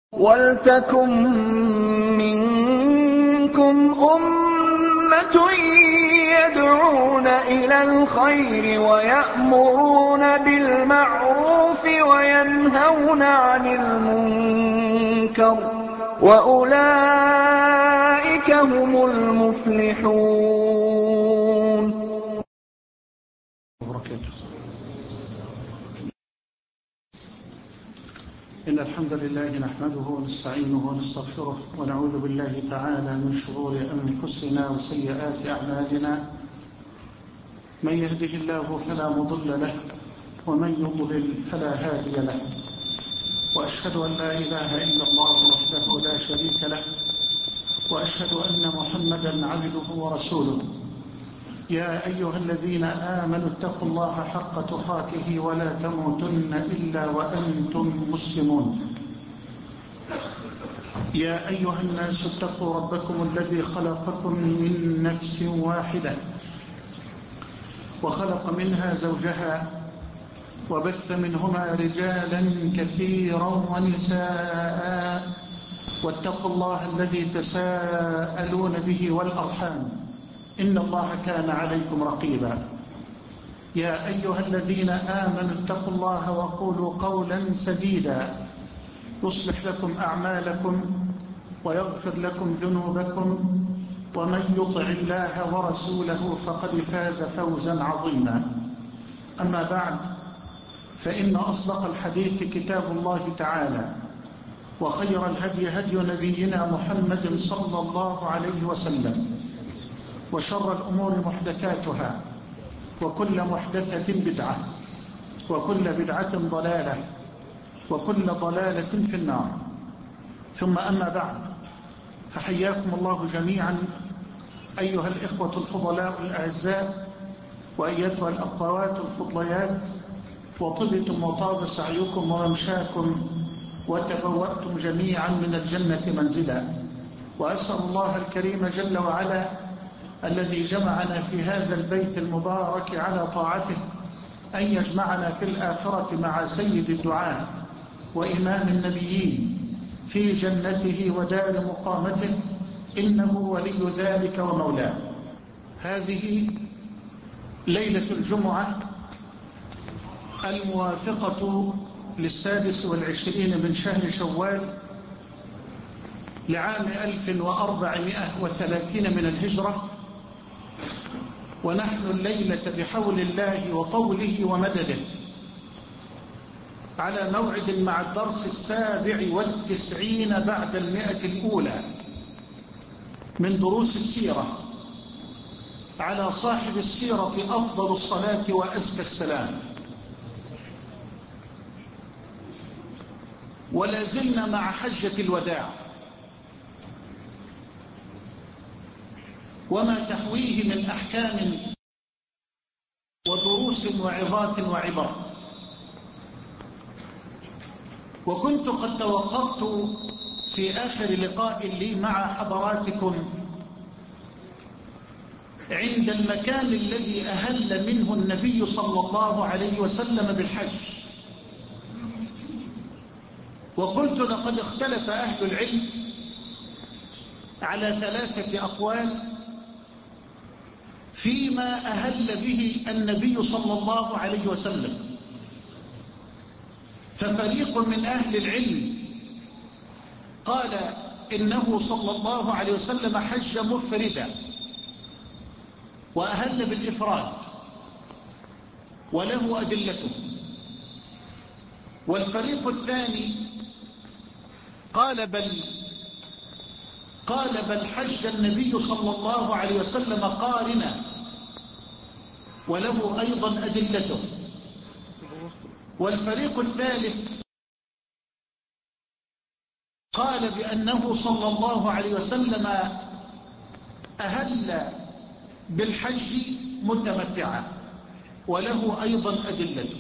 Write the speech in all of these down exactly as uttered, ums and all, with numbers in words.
وَلْتَكُن مِّنكُمْ أُمَّةٌ يَدْعُونَ إِلَى الْخَيْرِ وَيَأْمُرُونَ بِالْمَعْرُوفِ وَيَنْهَوْنَ عَنِ الْمُنكَرِ ۚ وَأُولَٰئِكَ هُمُ الْمُفْلِحُونَ. إن الحمد لله نحمده ونستعينه ونستغفره ونعوذ بالله تعالى من شرور أنفسنا وسيئات أعمالنا. من يهده الله فلا مضل له ومن يضلل فلا هادي له، وأشهد أن لا إله إلا الله وحده لا شريك له، وأشهد أن محمدا عبده ورسوله. يا أيها الذين آمنوا اتقوا الله حق تقاته ولا تموتن إلا وأنتم مسلمون. يا أيها الناس اتقوا ربكم الذي خلقكم من نفس واحدة وخلق منها زوجها وبث منهما رجالا كثيرا ونساء، واتقوا الله الذي تساءلون به والأرحام، إن الله كان عليكم رقيبا. يا أيها الذين آمنوا اتقوا الله وقولوا قولا سديدا يصلح لكم أعمالكم ويغفر لكم ذنوبكم، ومن يطع الله ورسوله فقد فاز فوزا عظيما. أما بعد، فإن أصدق الحديث كتاب الله تعالى، وخير الهدي هدي نبينا محمد صلى الله عليه وسلم، وشر الأمور محدثاتها، وكل محدثة بدعة، وكل بدعة ضلالة، وكل ضلالة في النار. ثم أما بعد، فحياكم الله جميعا أيها الإخوة الفضلاء الأعزاء، وأيتها الأخوات الفضليات، وطبتم وطاب سعيكم وممشاكم، وتبوأتم جميعا من الجنة منزلا. وأسأل الله الكريم جل وعلا الذي جمعنا في هذا البيت المبارك على طاعته أن يجمعنا في الآخرة مع سيد الدعاة وإمام النبيين في جنته ودار مقامته، إنه ولي ذلك ومولاه. هذه ليلة الجمعة الموافقة للسادس والعشرين من شهر شوال لعام ألف وأربعمائة وثلاثين من الهجرة، ونحن الليلة بحول الله وطوله ومدده على موعد مع الدرس السابع والتسعين بعد المئة الأولى من دروس السيرة على صاحب السيرة أفضل الصلاة وأزكى السلام. ولا زلنا مع حجة الوداع وما تحويه من أحكام ودروس وعظات وعبر. وكنت قد توقفت في آخر لقاء لي مع حضراتكم عند المكان الذي أهل منه النبي صلى الله عليه وسلم بالحج، وقلت لقد اختلف أهل العلم على ثلاثة أقوال فيما أهل به النبي صلى الله عليه وسلم. ففريق من أهل العلم قال إنه صلى الله عليه وسلم حج مفردا وأهل بالإفراد وله أدلته. والفريق الثاني قال بل قال بل حج النبي صلى الله عليه وسلم قارنا وله أيضا أدلته. والفريق الثالث قال بأنه صلى الله عليه وسلم أهل بالحج متمتعا وله أيضا أدلته.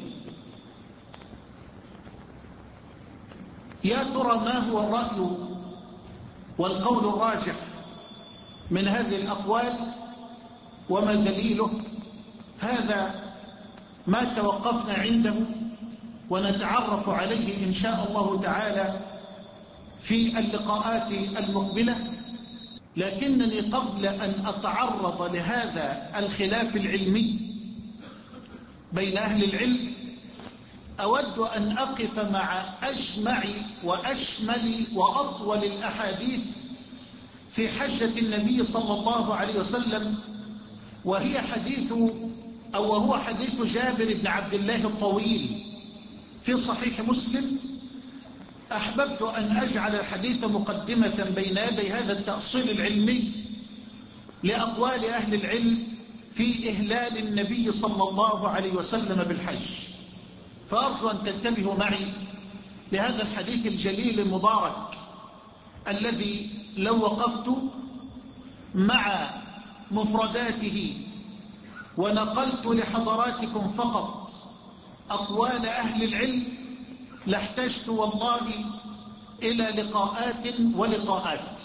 يا ترى ما هو الرأي والقول الراجح من هذه الأقوال وما دليله؟ هذا ما توقفنا عنده، ونتعرف عليه إن شاء الله تعالى في اللقاءات المقبلة، لكنني قبل أن أتعرض لهذا الخلاف العلمي بين أهل العلم أود أن أقف مع أجمع وأشمل وأطول الأحاديث في حجة النبي صلى الله عليه وسلم، وهي حديث أو وهو حديث جابر بن عبد الله الطويل في صحيح مسلم. أحببت أن أجعل الحديث مقدمة بين يدي هذا التأصيل العلمي لأقوال أهل العلم في إهلال النبي صلى الله عليه وسلم بالحج. فأرجو أن تنتبهوا معي لهذا الحديث الجليل المبارك الذي لو وقفت مع مفرداته ونقلت لحضراتكم فقط أقوال أهل العلم لاحتجت والله إلى لقاءات ولقاءات.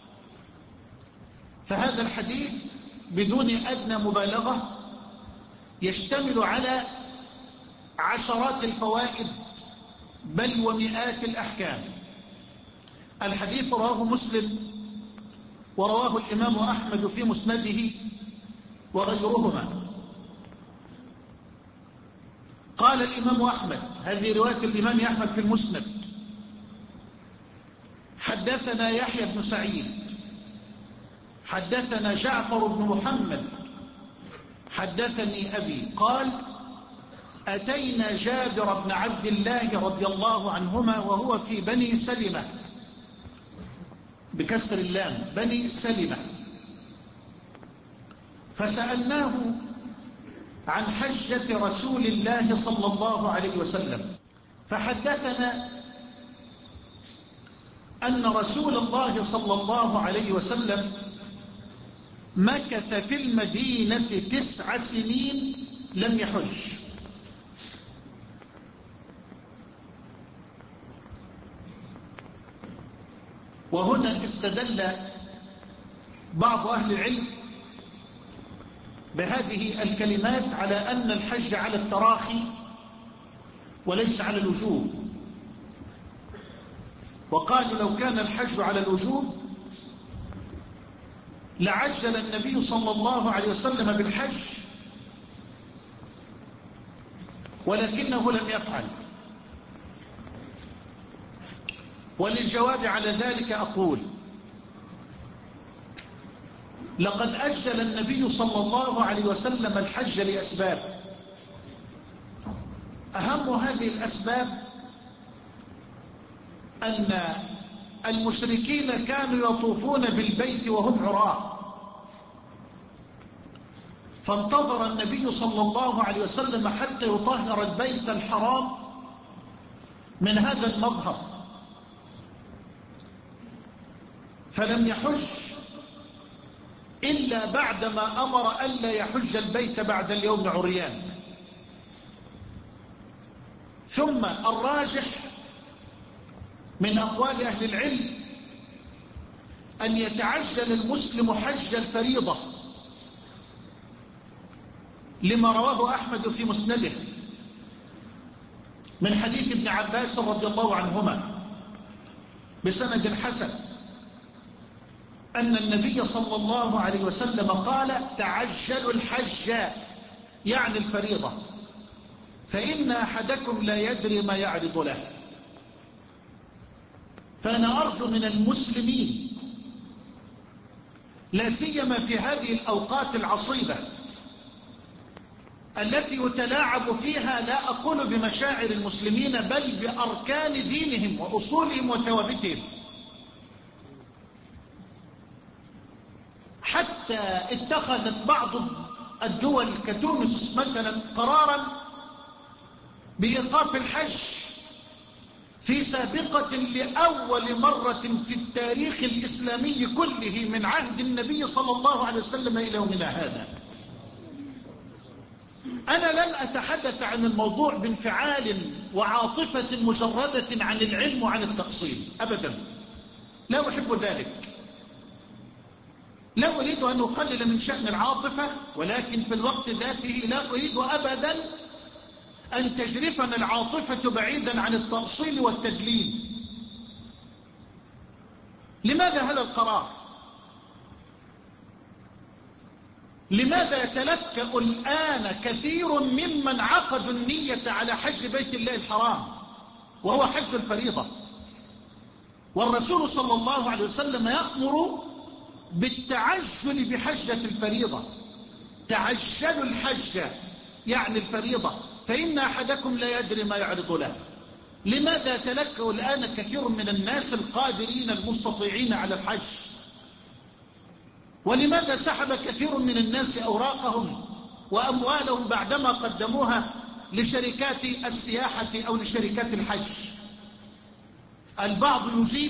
فهذا الحديث بدون أدنى مبالغة يشتمل على عشرات الفوائد بل ومئات الأحكام. الحديث رواه مسلم ورواه الإمام أحمد في مسنده وغيرهما. قال الإمام أحمد، هذه رواية الإمام أحمد في المسند: حدثنا يحيى بن سعيد حدثنا جعفر بن محمد حدثني أبي قال: أتينا جابر بن عبد الله رضي الله عنهما وهو في بني سلمة بكسر اللام، بني سلمة، فسألناه عن حجة رسول الله صلى الله عليه وسلم، فحدثنا أن رسول الله صلى الله عليه وسلم مكث في المدينة تسع سنين لم يحج. وهنا استدل بعض أهل العلم بهذه الكلمات على أن الحج على التراخي وليس على الوجوب، وقالوا لو كان الحج على الوجوب لعجل النبي صلى الله عليه وسلم بالحج، ولكنه لم يفعل. وللجواب على ذلك أقول: لقد أجل النبي صلى الله عليه وسلم الحج لأسباب. أهم هذه الأسباب أن المشركين كانوا يطوفون بالبيت وهم عراة، فانتظر النبي صلى الله عليه وسلم حتى يطهر البيت الحرام من هذا المظهر، فلم يحج إلا بعدما أمر ألا يحج البيت بعد اليوم عريان. ثم الراجح من أقوال أهل العلم أن يتعجل المسلم حج الفريضة، لما رواه أحمد في مسنده من حديث ابن عباس رضي الله عنهما بسند حسن أن النبي صلى الله عليه وسلم قال: تعجلوا الحج، يعني الفريضة، فإن أحدكم لا يدري ما يعرض له. فأنا أرجو من المسلمين لا سيما في هذه الأوقات العصيبة التي يتلاعب فيها، لا أقول بمشاعر المسلمين بل بأركان دينهم وأصولهم وثوابتهم، حتى اتخذت بعض الدول كتونس مثلا قرارا بإيقاف الحج في سابقة لأول مرة في التاريخ الإسلامي كله من عهد النبي صلى الله عليه وسلم إلى يومنا هذا. أنا لم أتحدث عن الموضوع بانفعال وعاطفة مجردة عن العلم وعن التأصيل أبدا، لا أحب ذلك، لا أريد أن أقلل من شأن العاطفة، ولكن في الوقت ذاته لا أريد أبدا أن تجرفنا العاطفة بعيدا عن التأصيل والتدليل. لماذا هذا القرار؟ لماذا يتلكأ الآن كثير ممن عقدوا النية على حج بيت الله الحرام وهو حج الفريضة؟ والرسول صلى الله عليه وسلم يأمر بالتعجل بحجة الفريضة. تعجلوا الحج يعني الفريضة، فإن أحدكم لا يدري ما يعرض له. لماذا يتلكأ الآن كثير من الناس القادرين المستطيعين على الحج؟ ولماذا سحب كثير من الناس أوراقهم وأموالهم بعدما قدموها لشركات السياحة أو لشركات الحج؟ البعض يجيب: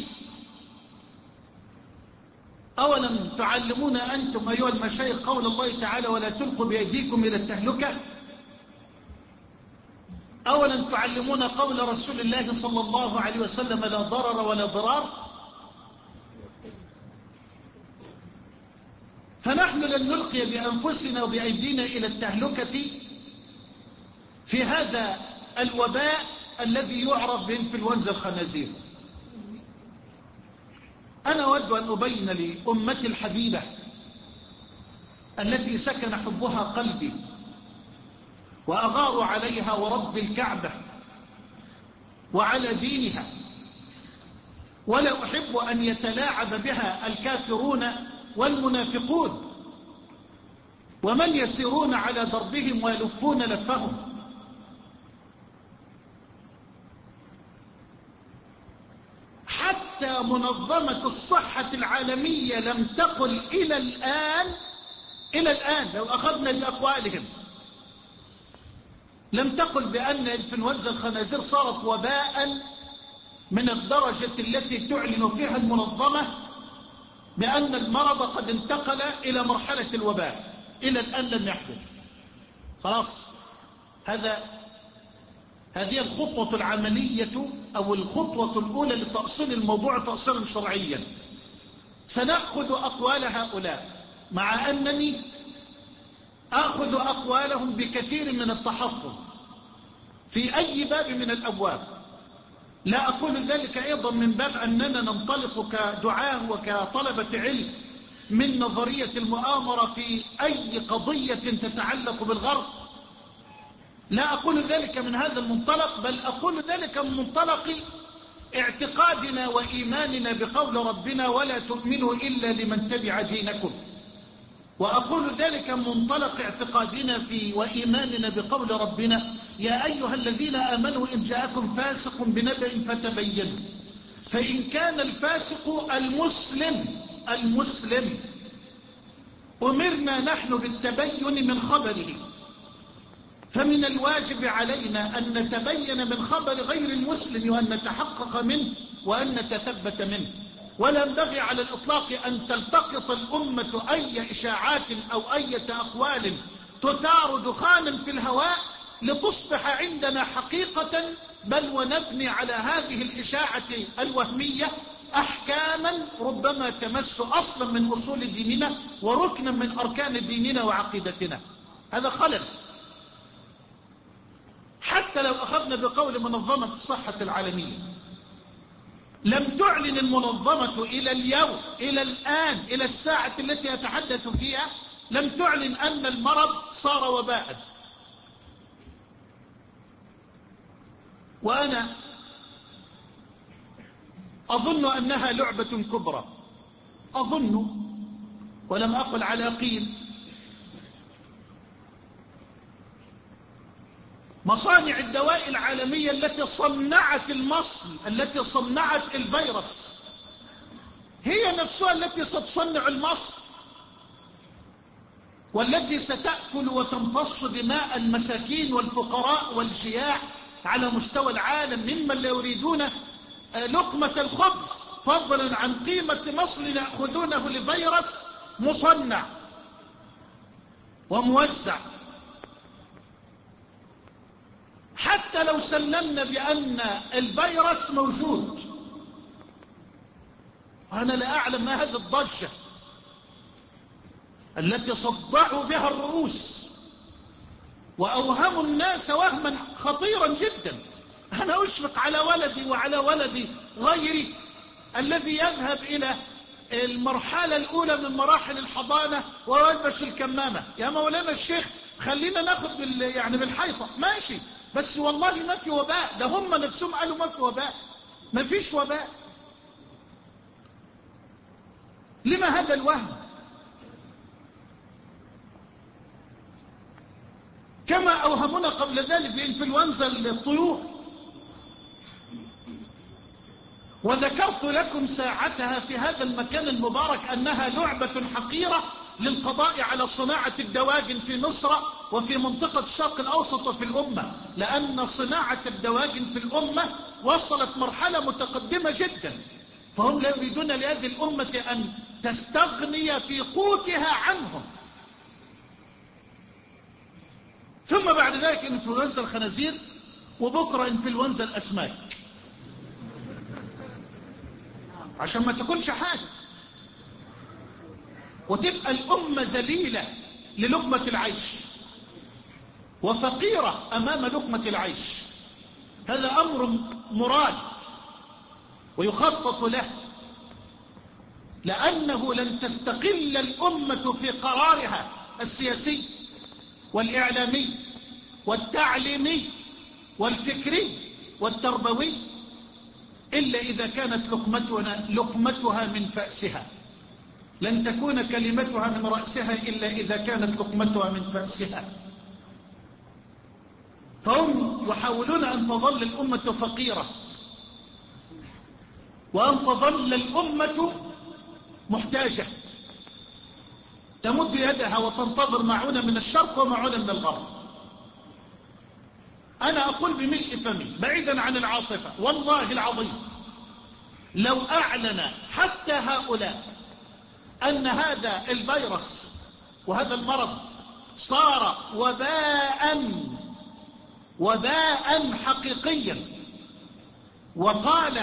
أولم تعلمون أنتم أيها المشايخ قول الله تعالى ولا تلقوا بأيديكم إلى التهلكة؟ أولم تعلمون قول رسول الله صلى الله عليه وسلم لا ضرر ولا ضرار؟ فنحن لن نلقي بأنفسنا وبأيدينا إلى التهلكة في هذا الوباء الذي يعرف بإنفلونزا الخنازير. أنا أود أن أبين لأمتي الحبيبة التي سكن حبها قلبي وأغار عليها ورب الكعبة وعلى دينها، ولا أحب أن يتلاعب بها الكافرون والمنافقون ومن يسيرون على دربهم ويلفون لفهم. حتى منظمة الصحة العالمية لم تقل إلى الآن إلى الآن لو أخذنا بأقوالهم لم تقل بأن إنفلونزا الخنازير صارت وباء من الدرجة التي تعلن فيها المنظمة بأن المرض قد انتقل إلى مرحلة الوباء. إلى الآن لم يحدث. خلاص، هذا هذه الخطوة العملية أو الخطوة الأولى لتأصيل الموضوع تأصيلا شرعيا. سنأخذ أقوال هؤلاء مع أنني أخذ أقوالهم بكثير من التحفظ في أي باب من الأبواب. لا أقول ذلك أيضا من باب أننا ننطلق كدعاة وكطلبة علم من نظرية المؤامرة في أي قضية تتعلق بالغرب. لا أقول ذلك من هذا المنطلق، بل أقول ذلك من منطلق اعتقادنا وإيماننا بقول ربنا ولا تؤمنوا إلا لمن تبع دينكم. وأقول ذلك من منطلق اعتقادنا في وإيماننا بقول ربنا يا أيها الذين آمنوا إن جاءكم فاسق بنبأ فتبينوا. فإن كان الفاسق المسلم المسلم أمرنا نحن بالتبين من خبره، فمن الواجب علينا أن نتبين من خبر غير المسلم وأن نتحقق منه وأن نتثبت منه. ولا ينبغي على الإطلاق أن تلتقط الأمة أي إشاعات أو أي أقوال تثار دخانا في الهواء لتصبح عندنا حقيقة، بل ونبني على هذه الإشاعة الوهمية أحكاما ربما تمس أصلا من أصول ديننا وركنا من أركان ديننا وعقيدتنا. هذا خلل. حتى لو أخذنا بقول منظمة الصحة العالمية، لم تعلن المنظمة إلى اليوم إلى الآن إلى الساعة التي أتحدث فيها لم تعلن أن المرض صار وباء. وأنا أظن أنها لعبة كبرى، أظن ولم أقل على قيل. مصانع الدواء العالمية التي صنعت المصل التي صنعت الفيروس هي نفسها التي ستصنع المصل، والتي ستأكل وتمتص دماء المساكين والفقراء والجياع على مستوى العالم ممن لا يريدون لقمة الخبز، فضلا عن قيمة مصل يأخذونه لفيروس مصنع وموزع. حتى لو سلمنا بأن الفيروس موجود، وأنا لا أعلم ما هذه الضجة التي صدعوا بها الرؤوس وأوهموا الناس وهما خطيرا جدا. أنا أشفق على ولدي وعلى ولدي غيري الذي يذهب إلى المرحلة الأولى من مراحل الحضانة ويلبس الكمامة. يا مولانا الشيخ خلينا ناخد بال يعني بالحيطة، ماشي، بس والله ما في وباء، ده هم نفسهم قالوا ما في وباء، ما فيش وباء. لما هذا الوهم؟ كما أوهمنا قبل ذلك بإنفلونزا الطيور، وذكرت لكم ساعتها في هذا المكان المبارك أنها لعبة حقيرة للقضاء على صناعة الدواجن في مصر وفي منطقة الشرق الأوسط وفي الأمة، لأن صناعة الدواجن في الأمة وصلت مرحلة متقدمة جدا، فهم لا يريدون لهذه الأمة أن تستغني في قوتها عنهم. ثم بعد ذلك انفلونزا الخنازير، وبكرة انفلونزا الأسماك، عشان ما تكونش حاجة، وتبقى الأمة ذليلة للقمة العيش وفقيرة أمام لقمة العيش. هذا أمر مراد ويخطط له، لأنه لن تستقل الأمة في قرارها السياسي والإعلامي والتعليمي والفكري والتربوي إلا إذا كانت لقمتها, لقمتها من فأسها. لن تكون كلمتها من رأسها إلا إذا كانت لقمتها من فأسها. فهم يحاولون أن تظل الأمة فقيرة، وأن تظل الأمة محتاجة تمد يدها وتنتظر معونة من الشرق ومعونة من الغرب. أنا أقول بملء فمي بعيدا عن العاطفة، والله العظيم لو أعلن حتى هؤلاء أن هذا الفيروس وهذا المرض صار وباء وباء حقيقيا، وقال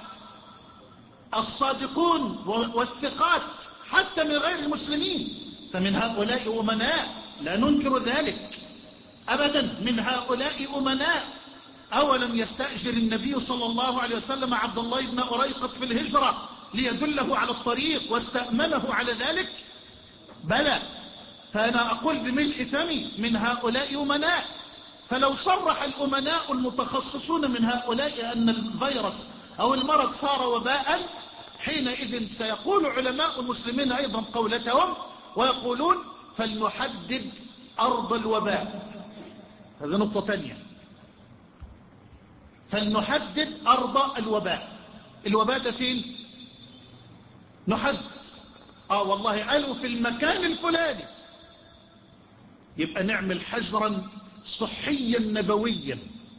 الصادقون والثقات حتى من غير المسلمين، فمن هؤلاء أمناء لا ننكر ذلك أبدا، من هؤلاء أمناء. أولم يستأجر النبي صلى الله عليه وسلم عبد الله بن أريقط في الهجرة ليدله على الطريق واستأمنه على ذلك؟ بلى. فأنا أقول بملء فمي من هؤلاء أمناء. فلو صرح الأمناء المتخصصون من هؤلاء أن الفيروس أو المرض صار وباء، حينئذ سيقول علماء المسلمين أيضا قولتهم ويقولون فلنحدد أرض الوباء. هذا نقطة تانية، فلنحدد أرض الوباء. الوباء ده فين؟ نحدد. آه والله قالوا في المكان الفلاني، يبقى نعمل حجرا صحيا نبويا،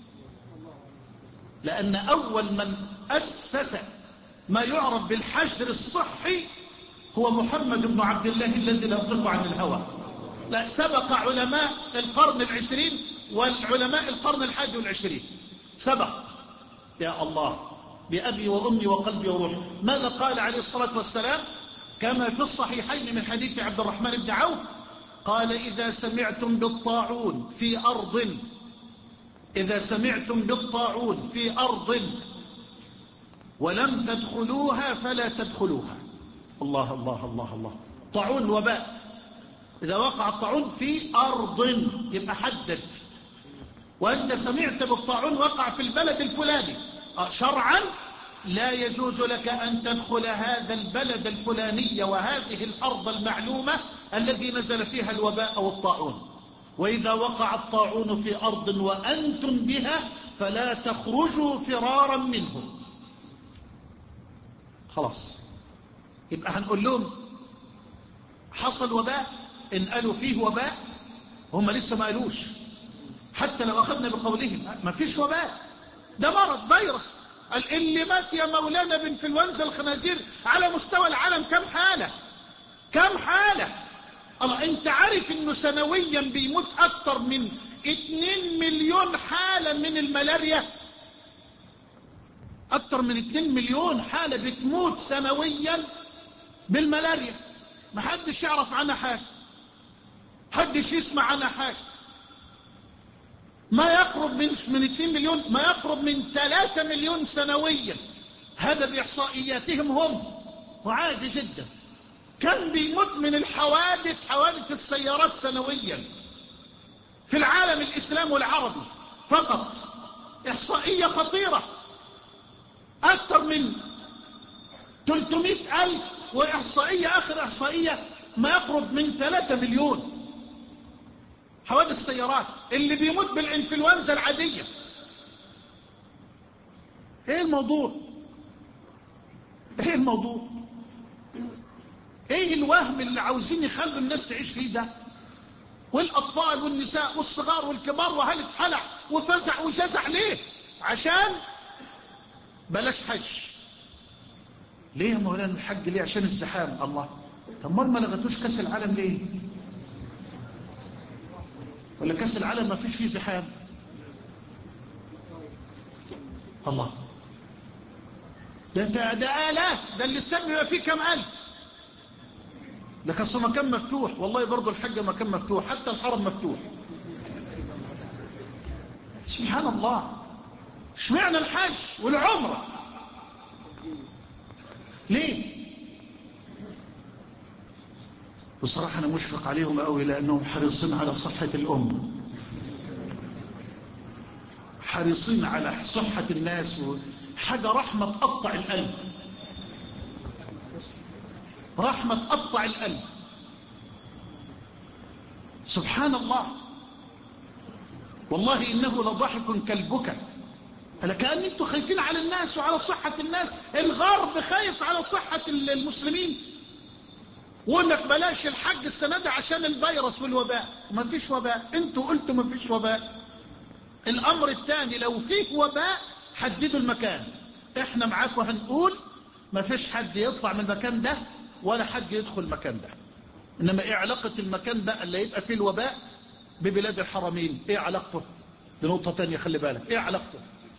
لأن أول من أسس ما يعرف بالحجر الصحي هو محمد بن عبد الله الذي لا ينطق عن الهوى. لا، سبق علماء القرن العشرين والعلماء القرن الحادي والعشرين، سبق. يا الله، بأبي وأمي وقلبي وروحي. ماذا قال عليه الصلاة والسلام كما في الصحيحين من حديث عبد الرحمن بن عوف؟ قال إذا سمعتم بالطاعون في أرض إذا سمعتم بالطاعون في أرض ولم تدخلوها فلا تدخلوها. الله الله الله الله. طاعون وباء، إذا وقع الطاعون في أرض يبقى حدد. وأنت سمعت بالطاعون وقع في البلد الفلاني، شرعا لا يجوز لك أن تدخل هذا البلد الفلاني وهذه الأرض المعلومة الذي نزل فيها الوباء أو الطاعون. وإذا وقع الطاعون في أرض وأنتم بها فلا تخرجوا فرارا منه. خلاص، يبقى هنقول لهم حصل وباء، إن قالوا فيه وباء، هم لسه ما قالوش، حتى لو أخذنا بقولهم ما فيش وباء، ده مرض فيروس. اللي مات يا مولانا بانفلونزا الخنازير على مستوى العالم كم حالة؟ كم حالة؟ الله، انت عارف انه سنويا بيموت اكتر من اتنين مليون حالة من الملاريا؟ اكتر من اتنين مليون حالة بتموت سنويا بالملاريا، ما حدش يعرف عنها حاجة، حدش يسمع عنها حاجة. ما يقرب من من اتنين مليون، ما يقرب من ثلاثة مليون سنويا هذا بإحصائياتهم هم، وعادي جدا. كم بيموت من الحوادث، حوادث السيارات سنويا في العالم الإسلامي والعربي فقط، إحصائية خطيرة، أكثر من ثلاثمائة ألف، وإحصائية آخر إحصائية ما يقرب من ثلاثة مليون حوادث السيارات. اللي بيموت بالإنفلونزا العادية. ايه الموضوع؟ ايه الموضوع؟ ايه الوهم اللي عاوزين يخلوا الناس تعيش فيه ده؟ والاطفال والنساء والصغار والكبار، وهل اتحلع وفزع وجزع ليه؟ عشان بلاش حج. ليه يا مولانا الحج ليه؟ عشان الزحام. الله، طب ما لغتوش كاس العالم ليه؟ ولا كاس العالم ما فيش فيه زحام؟ الله، ده ده, ده آلاف، ده الاستاد بيبقى فيه كم ألف. لك اصل مكان مفتوح، والله برضه الحج مكان مفتوح، حتى الحرم مفتوح. سبحان الله. اشمعنى الحج والعمرة؟ ليه؟ بصراحة أنا مشفق عليهم قوي، لأنهم حريصين على صحة الأمة، حريصين على صحة الناس، حاجة رحمة تقطع القلب، رحمة تقطع القلب. سبحان الله. والله إنه لضحك كالبكا. لكأن انتوا خايفين على الناس وعلى صحة الناس. الغرب خايف على صحة المسلمين، وقال لك بلاش الحج السنة دي عشان الفيروس والوباء. ما فيش وباء، انتوا قلتوا ما فيش وباء. الأمر الثاني، لو فيه وباء حددوا المكان. احنا معاكم هنقول ما فيش حد يطلع من المكان ده ولا حد يدخل المكان ده. إنما إيه علاقة المكان بقى اللي يبقى فيه الوباء ببلاد الحرمين؟ إيه علاقته؟ دي نقطة تانية، خلي بالك. إيه علاقته؟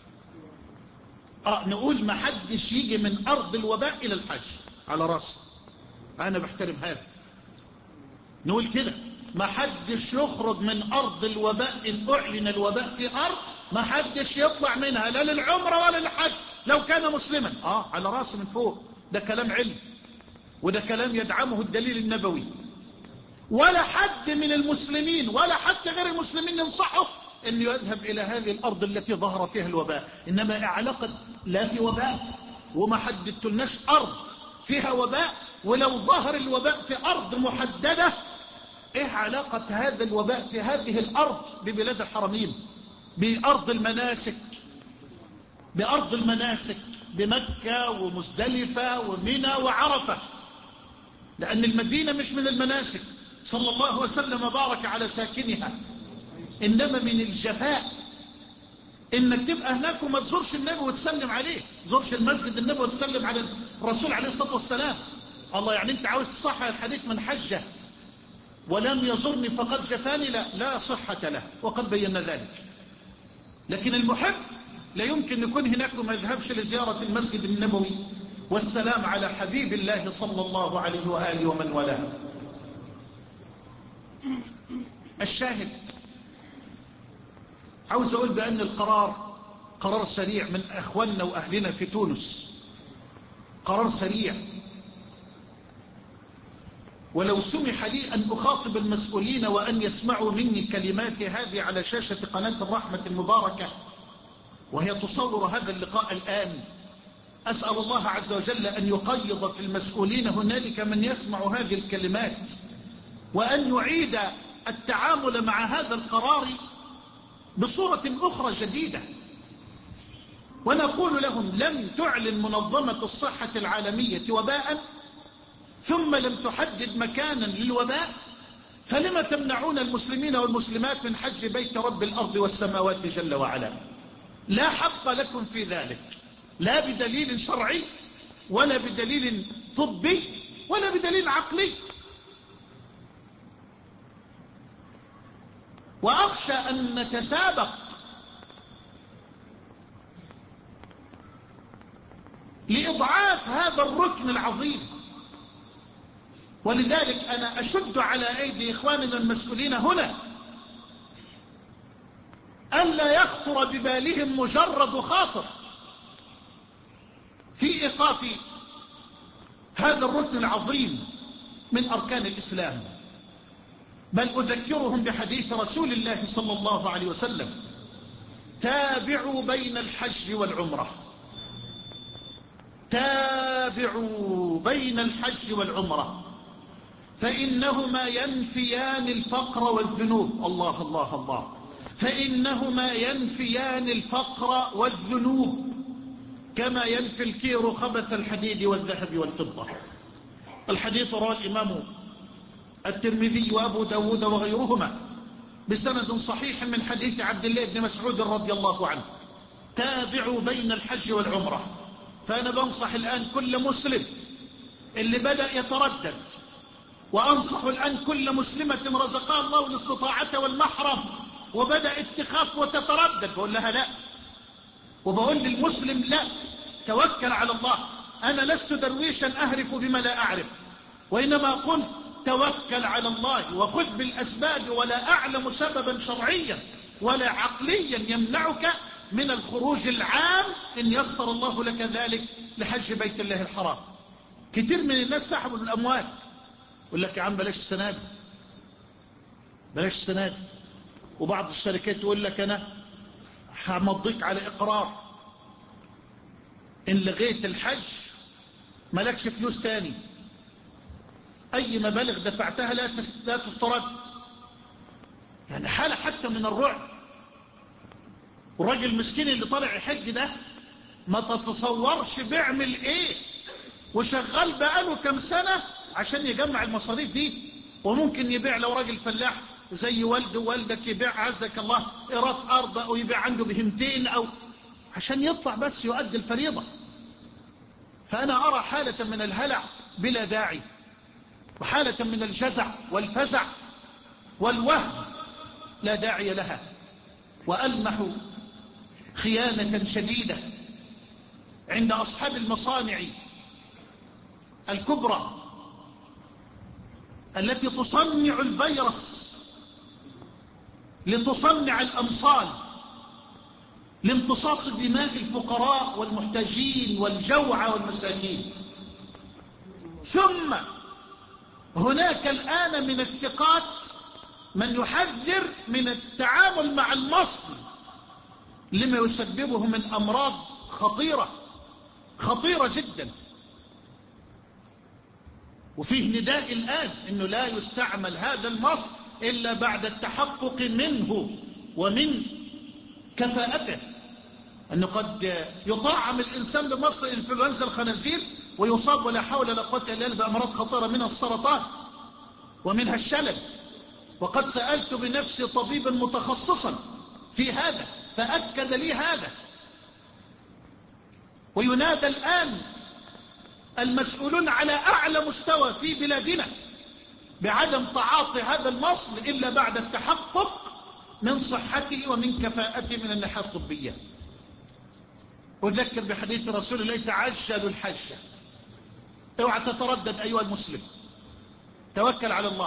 آه نقول ما حدش يجي من أرض الوباء إلى الحج، على راسي، أنا بحترم هذا. نقول كده، ما حدش يخرج من أرض الوباء إن أعلن الوباء في أرض، ما حدش يطلع منها لا للعمرة ولا للحج لو كان مسلما. آه على راسي من فوق. ده كلام علم، وده كلام يدعمه الدليل النبوي. ولا حد من المسلمين ولا حتى غير المسلمين ينصحه أن يذهب إلى هذه الأرض التي ظهر فيها الوباء. إنما علاقة لا في وباء، وما حددتلناش أرض فيها وباء، ولو ظهر الوباء في أرض محددة، إيه علاقة هذا الوباء في هذه الأرض ببلاد الحرمين، بأرض المناسك، بأرض المناسك بمكة ومزدلفة ومنى وعرفة؟ لأن المدينة مش من المناسك. صلى الله وسلم وبارك على ساكنها. إنما من الجفاء إنك تبقى هناك وما تزورش النبي وتسلم عليه، زورش المسجد النبي وتسلم على الرسول عليه الصلاة والسلام. الله، يعني أنت عاوز تصحح الحديث من حجة ولم يزرني فقد جفاني؟ لا، لا صحة له، وقد بينا ذلك. لكن المحب لا يمكن يكون هناك وما يذهبش لزيارة المسجد النبوي والسلام على حبيب الله صلى الله عليه وآله ومن والاه. الشاهد، عاوز أقول بأن القرار قرار سريع من أخواننا وأهلنا في تونس، قرار سريع. ولو سمح لي أن أخاطب المسؤولين وأن يسمعوا مني كلماتي هذه على شاشة قناة الرحمة المباركة وهي تصور هذا اللقاء الآن، أسأل الله عز وجل أن يقيض في المسؤولين هنالك من يسمع هذه الكلمات، وأن يعيد التعامل مع هذا القرار بصورة أخرى جديدة. ونقول لهم: لم تعلن منظمة الصحة العالمية وباء ثم لم تحدد مكانا للوباء، فلما تمنعون المسلمين والمسلمات من حج بيت رب الأرض والسماوات جل وعلا؟ لا حق لكم في ذلك، لا بدليل شرعي ولا بدليل طبي ولا بدليل عقلي. وأخشى أن نتسابق لإضعاف هذا الركن العظيم. ولذلك أنا أشد على أيدي إخواننا المسؤولين هنا ألا يخطر ببالهم مجرد خاطر في إيقاف هذا الركن العظيم من أركان الإسلام، بل أذكرهم بحديث رسول الله صلى الله عليه وسلم: تابعوا بين الحج والعمرة، تابعوا بين الحج والعمرة فإنهما ينفيان الفقر والذنوب. الله الله الله. فإنهما ينفيان الفقر والذنوب كما ينفي الكير خبث الحديد والذهب والفضة. الحديث رواه الإمام الترمذي وأبو داود وغيرهما بسند صحيح من حديث عبد الله بن مسعود رضي الله عنه: تابعوا بين الحج والعمرة. فأنا بنصح الآن كل مسلم اللي بدأ يتردد، وأنصح الآن كل مسلمة رزقها الله الاستطاعة والمحرم وبدأت تخاف وتتردد، بقول لها لا، وبقول للمسلم لا، توكل على الله. أنا لست درويشا أهرف بما لا أعرف، وإنما قلت توكل على الله وخذ بالأسباب، ولا أعلم سببا شرعيا ولا عقليا يمنعك من الخروج العام إن يسر الله لك ذلك لحج بيت الله الحرام. كتير من الناس سحبوا الأموال، يقول لك يا عم بلاش السنة دي، بلاش السنة دي. وبعض الشركات يقول لك أنا همضيك على إقرار إن لغيت الحج مالكش فلوس تاني، أي مبالغ دفعتها لا لا تسترد. يعني حالة حتى من الرعب. والراجل المسكين اللي طالع الحج ده ما تتصورش بيعمل ايه، وشغال بقاله كم سنة عشان يجمع المصاريف دي. وممكن يبيع، لو راجل فلاح زي والده ووالدك، يبيع عزك الله إيراد أرض أو يبيع عنده بهمتين أو عشان يطلع بس يؤدي الفريضة. فأنا أرى حالة من الهلع بلا داعي، وحالة من الجزع والفزع والوهم لا داعي لها. وألمح خيانة شديدة عند أصحاب المصانع الكبرى التي تصنع الفيروس لتصنع الأمصال لامتصاص دماء الفقراء والمحتاجين والجوعى والمساكين. ثم هناك الآن من الثقات من يحذر من التعامل مع المصل لما يسببه من أمراض خطيرة خطيرة جدا. وفيه نداء الآن أنه لا يستعمل هذا المصل إلا بعد التحقق منه ومن كفاءته، أنه قد يطعم الإنسان بمصل إنفلونزا الخنازير ويصاب ولا حول ولا قوة إلا بالله بأمراض خطيرة منها السرطان ومنها الشلل. وقد سألت بنفسي طبيبا متخصصا في هذا فأكد لي هذا. وينادى الآن المسؤولون على أعلى مستوى في بلادنا بعدم تعاطي هذا المصل إلا بعد التحقق من صحته ومن كفاءته من الناحية الطبية. أذكر بحديث رسول الله: تعجلوا الحج. اوعى تتردد أيها المسلم، توكل على الله.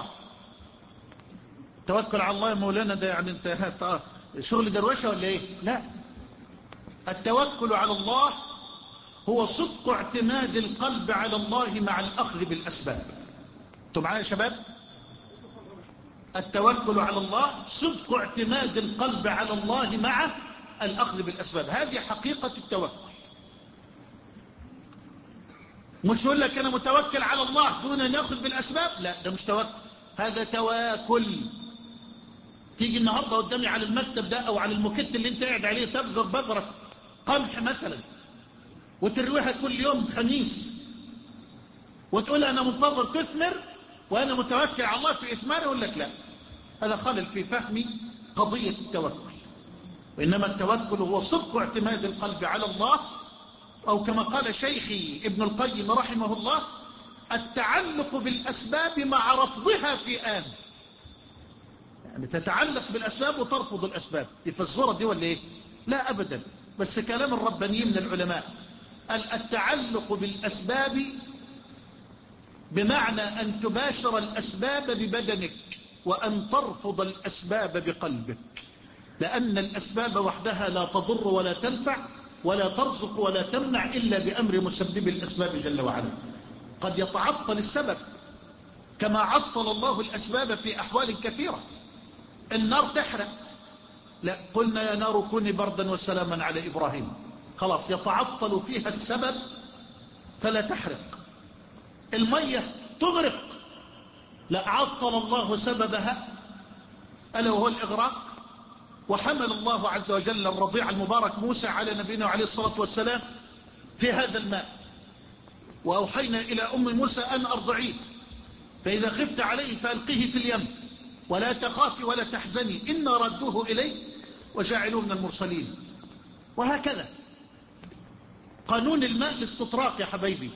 توكل على الله يا مولانا ده يعني انت شغل دروشة ولا ايه؟ لا، التوكل على الله هو صدق اعتماد القلب على الله مع الأخذ بالأسباب. انتم معايا يا شباب؟ التوكل على الله صدق اعتماد القلب على الله مع الأخذ بالأسباب. هذه حقيقة التوكل. مش يقول لك أنا متوكل على الله دون أن يأخذ بالأسباب، لا، ده مش توكل، هذا تواكل. تيجي النهاردة قدامي على المكتب ده أو على الموكيت اللي انت قاعد عليه تبذر بذرة قمح مثلا وترويها كل يوم خميس وتقول أنا منتظر تثمر وأنا متوكل على الله في إثماره، يقول لك لا، هذا خلل في فهم قضية التوكل. وإنما التوكل هو صدق اعتماد القلب على الله، أو كما قال شيخي ابن القيم رحمه الله: التعلق بالأسباب مع رفضها في آن. يعني تتعلق بالأسباب وترفض الأسباب. دي فالزورة دي ولا إيه؟ لا أبدا، بس كلام الربانيين من العلماء. التعلق بالأسباب بمعنى أن تباشر الأسباب ببدنك وأن ترفض الأسباب بقلبك، لأن الأسباب وحدها لا تضر ولا تنفع، ولا ترزق ولا تمنع إلا بأمر مسبب الأسباب جل وعلا. قد يتعطل السبب كما عطل الله الأسباب في أحوال كثيرة. النار تحرق، لا، قلنا يا نار كوني بردا وسلاما على إبراهيم، خلاص يتعطل فيها السبب فلا تحرق. المية تغرق، لا، عطل الله سببها ألا وهو الإغراق، وحمل الله عز وجل الرضيع المبارك موسى على نبينا عليه الصلاة والسلام في هذا الماء، وأوحينا إلى أم موسى أن أرضعيه، فإذا خفت عليه فألقيه في اليم ولا تخافي ولا تحزني إنا ردوه إليه وجاعلوه من المرسلين. وهكذا قانون الماء الاستطراق يا حبيبي،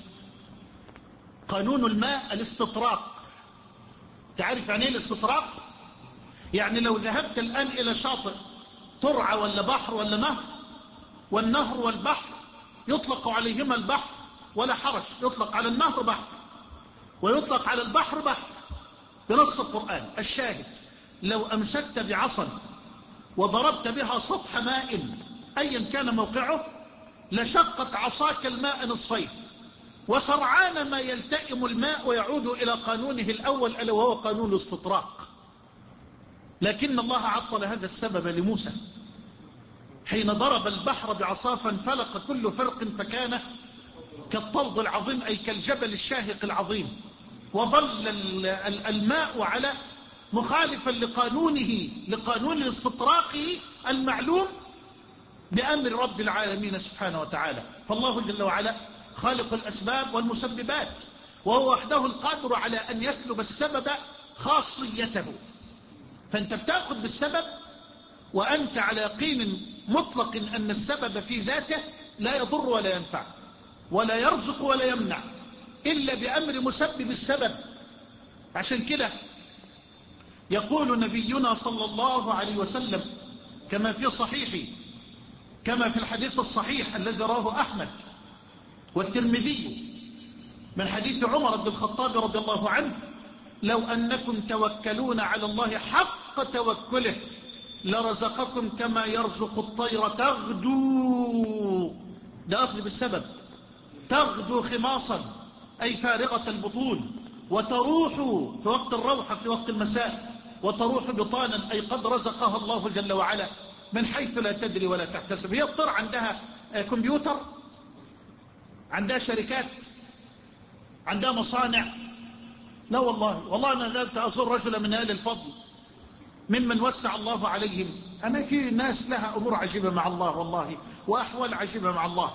قانون الماء الاستطراق. تعرف يعني ايه الاستطراق؟ يعني لو ذهبت الآن إلى شاطئ ترعى ولا بحر ولا نهر، والنهر والبحر يطلق عليهما البحر ولا حرج، يطلق على النهر بحر ويطلق على البحر بحر بنص القرآن. الشاهد لو أمسكت بعصا وضربت بها سطح ماء أيا كان موقعه لشقت عصاك الماء نصفين، وسرعان ما يلتئم الماء ويعود إلى قانونه الأول ألا وهو قانون الاستطراق. لكن الله عطل هذا السبب لموسى حين ضرب البحر بعصاه فانفلق كل فرق فكان كالطود العظيم، أي كالجبل الشاهق العظيم، وظل الماء على مخالفا لقانونه لقانون الاستطراق المعلوم بأمر رب العالمين سبحانه وتعالى. فالله جل وعلا خالق الأسباب والمسببات، وهو وحده القادر على أن يسلب السبب خاصيته. فأنت بتأخذ بالسبب وأنت على يقين مطلق أن السبب في ذاته لا يضر ولا ينفع ولا يرزق ولا يمنع إلا بأمر مسبب السبب. عشان كده يقول نبينا صلى الله عليه وسلم كما في صحيح كما في الحديث الصحيح الذي رواه أحمد والترمذي من حديث عمر بن الخطاب رضي الله عنه: لو أنكم توكلون على الله حق توكله لرزقكم كما يرزق الطير تغدو، ده أخذ بالسبب، تغدو خماصا أي فارغة البطون، وتروح في وقت الروحة في وقت المساء، وتروح بطانا أي قد رزقها الله جل وعلا من حيث لا تدري ولا تحتسب. هي الطير عندها كمبيوتر، عندها شركات، عندها مصانع؟ لا والله. والله أنا ذلك أزور رجل من أهل الفضل ممن وسع الله عليهم. أنا في ناس لها أمور عجيبة مع الله والله، وأحوال عجيبة مع الله.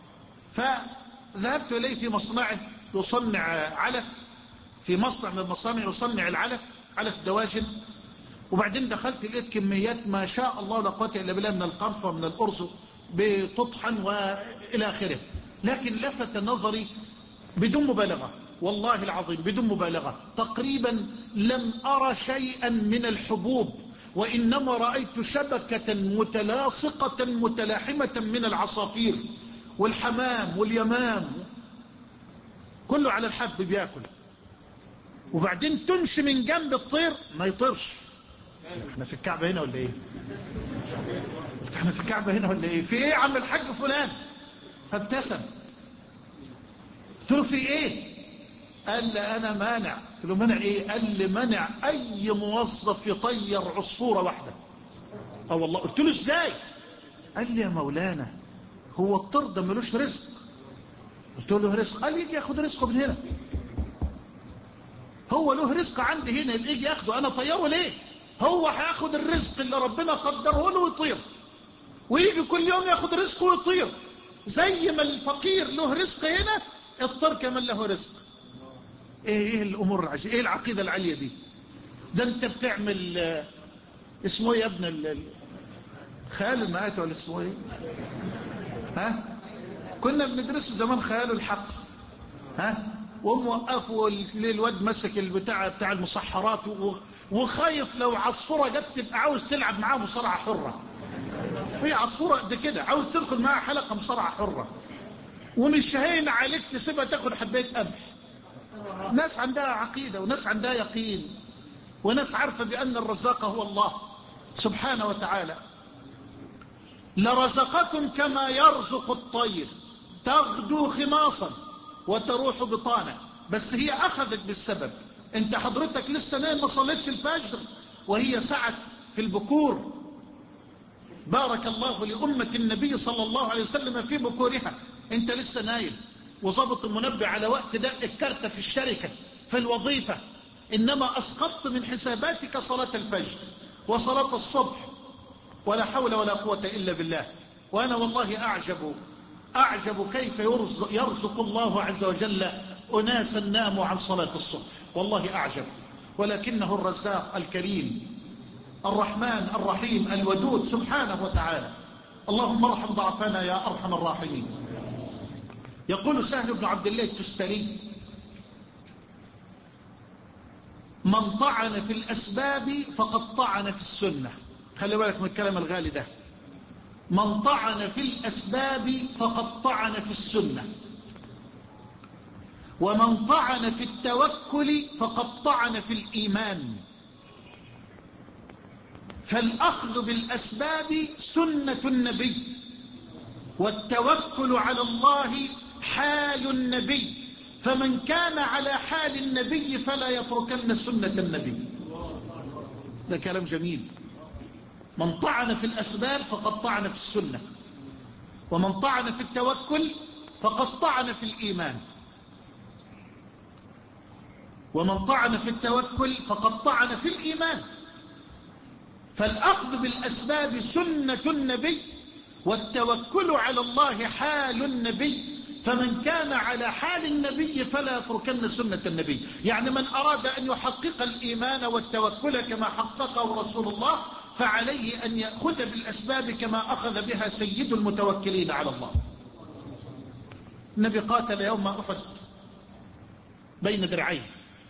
فذهبت إليه في مصنعه يصنع علف، في مصنع من المصانع يصنع العلف، علف دواجن. وبعدين دخلت لقيت كميات ما شاء الله لا قوة إلا بالله من القمح ومن الأرز بتطحن وإلى آخره. لكن لفت نظري بدون مبالغة والله العظيم بدون مبالغة تقريبا لم أرى شيئا من الحبوب، وإنما رأيت شبكة متلاصقة متلاحمة من العصافير والحمام واليمام، كله على الحب بياكل. وبعدين تمشي من جنب الطير ما يطيرش. احنا في الكعبة هنا ولا ايه؟ احنا في الكعبة هنا ولا ايه؟ في ايه يا عم الحاج فلان؟ فابتسم. قلت له في ايه؟ قال لي انا مانع. قلت له مانع ايه؟ قال لي منع اي موظف يطير عصفورة واحدة. اه والله. قلت له ازاي؟ قال لي يا مولانا هو الطير ده ملوش رزق. قلت له رزق؟ قال يجي ياخد رزقه من هنا، هو له رزق عندي هنا يجي ياخده، انا طيره ليه؟ هو هياخد الرزق اللي ربنا قدره له ويطير، ويجي كل يوم ياخد رزقه ويطير. زي ما الفقير له رزق هنا الطير كمان له رزق. ايه ايه الامور العجيبه، ايه العقيده العاليه دي؟ ده انت بتعمل اه اسمه ايه يا ابن خيال المآتة ولا اسمه ايه؟ ها؟ كنا بندرسه زمان خيال الحق. ها؟ وموقفوا الواد مسك البتاع بتاع المسحرات وخايف لو عصفوره جت تبقى عاوز تلعب معاه مصارعه حره. هي عصفوره قد كده عاوز تدخل معاها حلقه مصارعه حره، ومش هين عليك تسيبها تاخد حبايه قمح. ناس عندها عقيده وناس عندها يقين وناس عارفه بان الرزاق هو الله سبحانه وتعالى. لرزقكم كما يرزق الطير تغدو خماصا وتروح بطانة. بس هي أخذت بالسبب. انت حضرتك لسه نايم ما صليتش الفجر وهي سعت في البكور. بارك الله لأمة النبي صلى الله عليه وسلم في بكورها. انت لسه نايم وظبط المنبه على وقت دق الكارتة في الشركة في الوظيفة، إنما أسقطت من حساباتك صلاة الفجر وصلاة الصبح. ولا حول ولا قوة إلا بالله. وأنا والله أعجب أعجب كيف يرزق, يرزق الله عز وجل أناسا ناموا عن صلاة الصبح. والله أعجب. ولكنه الرزاق الكريم الرحمن الرحيم الودود سبحانه وتعالى. اللهم ارحم ضعفنا يا أرحم الراحمين. يقول سهل بن عبد الله التستري: من طعن في الأسباب فقد طعن في السنة. خلي بالك من الكلام الغالي ده. من طعن في الأسباب فقد طعن في السنة، ومن طعن في التوكل فقد طعن في الإيمان. فالأخذ بالأسباب سنة النبي، والتوكل على الله حال النبي. فمن كان على حال النبي فلا يتركن سنة النبي. ده كلام جميل. من طعن في الأسباب فقد طعن في السنة، ومن طعن في التوكل فقد طعن في الإيمان، ومن طعن في التوكل فقد طعن في الإيمان. فالأخذ بالأسباب سنة النبي، والتوكل على الله حال النبي. فمن كان على حال النبي فلا يتركن سنة النبي. يعني من أراد أن يحقق الإيمان والتوكل كما حققه رسول الله فعليه أن يأخذ بالأسباب كما أخذ بها سيد المتوكلين على الله. النبي قاتل يوم أحد بين درعين،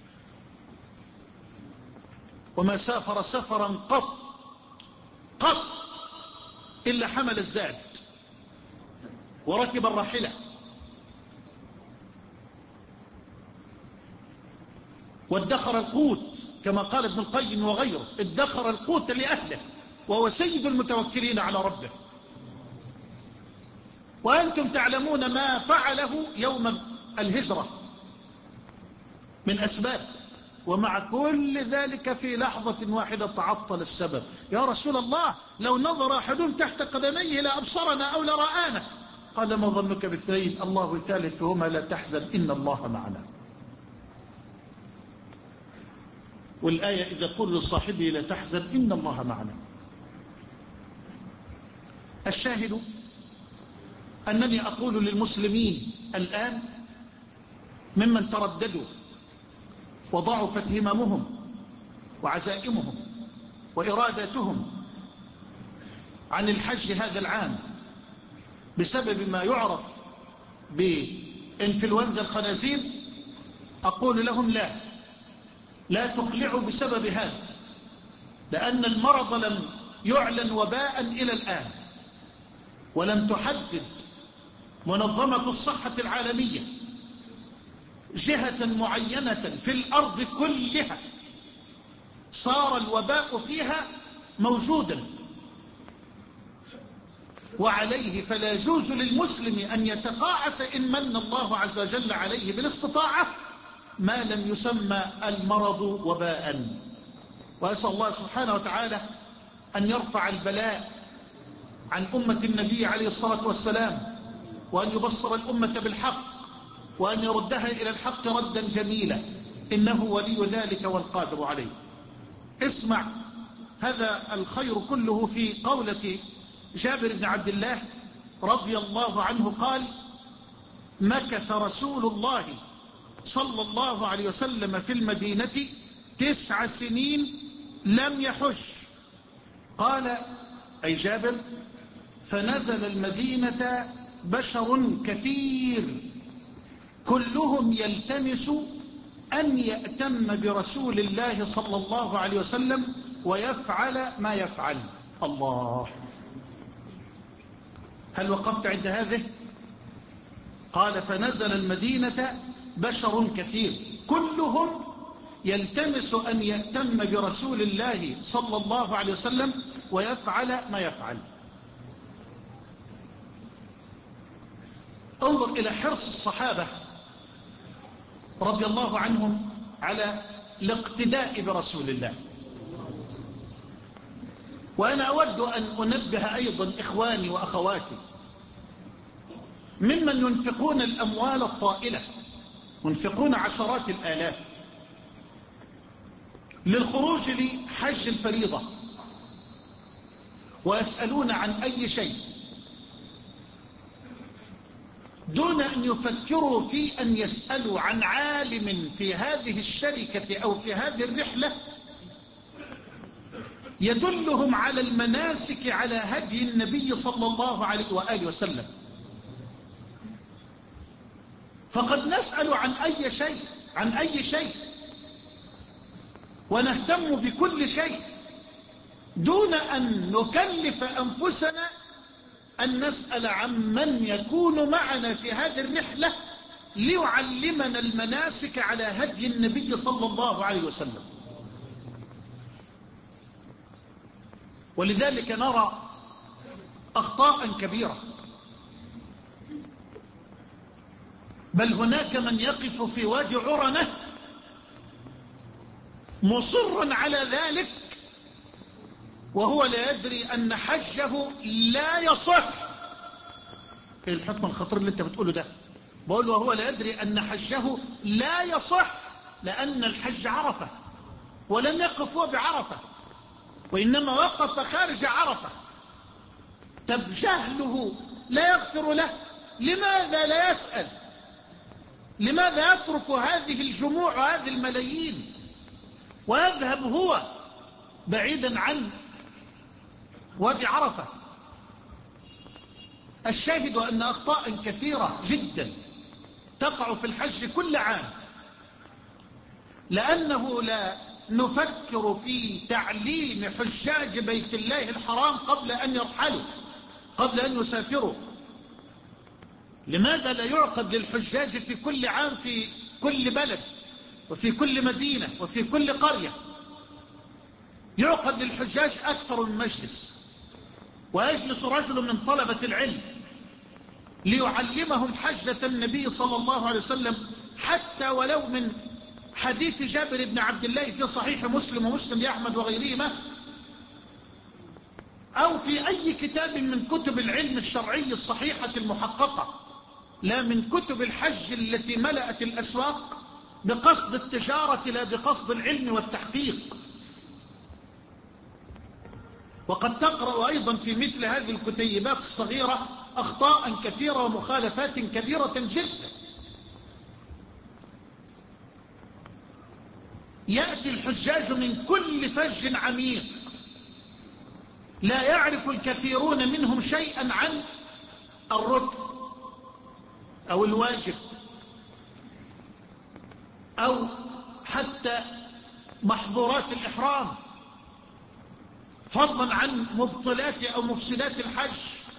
وما سافر سفرا قط قط إلا حمل الزاد وركب الراحلة، وادخر القوت كما قال ابن القيم وغيره. ادخر القوت لأهله، وهو سيد المتوكلين على ربه. وأنتم تعلمون ما فعله يوم الهجرة من أسباب، ومع كل ذلك في لحظة واحدة تعطل السبب. يا رسول الله، لو نظر أحد تحت قدميه لأبصرنا أو لرآنا. قال: ما ظنك باثنين؟ الله ثالثهما، لا تحزن إن الله معنا. والآية: إذا قل لصاحبه لا تحزن إن الله معنا. الشاهد أنني أقول للمسلمين الآن ممن ترددوا وضعفت هممهم وعزائمهم وإراداتهم عن الحج هذا العام بسبب ما يعرف بإنفلونزا الخنازير، أقول لهم: لا لا تقلعوا بسبب هذا، لأن المرض لم يعلن وباء إلى الآن، ولم تحدد منظمة الصحة العالمية جهة معينة في الأرض كلها صار الوباء فيها موجودا. وعليه فلا يجوز للمسلم أن يتقاعس إن من الله عز وجل عليه بالاستطاعة ما لم يسمى المرض وباء. وأسأل الله سبحانه وتعالى أن يرفع البلاء عن أمة النبي عليه الصلاة والسلام، وأن يبصر الأمة بالحق، وأن يردها إلى الحق ردا جميلا، إنه ولي ذلك والقادر عليه. اسمع هذا الخير كله في قولة جابر بن عبد الله رضي الله عنه قال: مكث رسول الله صلى الله عليه وسلم في المدينة تسع سنين لم يحج. قال أي جابر: فنزل المدينة بشر كثير كلهم يلتمس أن يأتم برسول الله صلى الله عليه وسلم ويفعل ما يفعل. الله، هل وقفت عند هذه؟ قال: فنزل المدينة بشر كثير كلهم يلتمس أن يأتم برسول الله صلى الله عليه وسلم ويفعل ما يفعل. انظر إلى حرص الصحابة رضي الله عنهم على الاقتداء برسول الله. وأنا أود أن أنبه أيضا إخواني وأخواتي ممن ينفقون الأموال الطائلة، ينفقون عشرات الآلاف للخروج لحج الفريضة، ويسألون عن أي شيء دون أن يفكروا في أن يسألوا عن عالم في هذه الشركة أو في هذه الرحلة يدلهم على المناسك على هدي النبي صلى الله عليه وآله وسلم. فقد نسأل عن أي شيء عن أي شيء ونهتم بكل شيء دون أن نكلف أنفسنا أن نسأل عن من يكون معنا في هذه الرحلة ليعلمنا المناسك على هدي النبي صلى الله عليه وسلم. ولذلك نرى أخطاء كبيرة، بل هناك من يقف في وادي عرنة مصرا على ذلك وهو لا يدري أن حجه لا يصح. ايه الحكم الخطير اللي انت بتقوله ده؟ بقول وهو لا يدري أن حجه لا يصح لأن الحج عرفة، ولم يقف هو بعرفة وإنما وقف خارج عرفة. طب جهله لا يغفر له، لماذا لا يسأل؟ لماذا يترك هذه الجموع وهذه الملايين ويذهب هو بعيدا عن وادي عرفة؟ الشاهد أن أخطاء كثيرة جدا تقع في الحج كل عام، لأنه لا نفكر في تعليم حجاج بيت الله الحرام قبل أن يرحلوا، قبل أن يسافروا. لماذا لا يعقد للحجاج في كل عام في كل بلد وفي كل مدينة وفي كل قرية يعقد للحجاج أكثر من مجلس، ويجلس رجل من طلبة العلم ليعلمهم حجة النبي صلى الله عليه وسلم، حتى ولو من حديث جابر بن عبد الله في صحيح مسلم ومسلم لأحمد وغيرهما، أو في أي كتاب من كتب العلم الشرعي الصحيحة المحققة، لا من كتب الحج التي ملأت الأسواق بقصد التجارة لا بقصد العلم والتحقيق. وقد تقرأ أيضا في مثل هذه الكتيبات الصغيرة أخطاء كثيرة ومخالفات كبيرة جدا. يأتي الحجاج من كل فج عميق لا يعرف الكثيرون منهم شيئا عن الركن أو الواجب أو حتى محظورات الإحرام، فضلا عن مبطلات أو مفسدات الحج.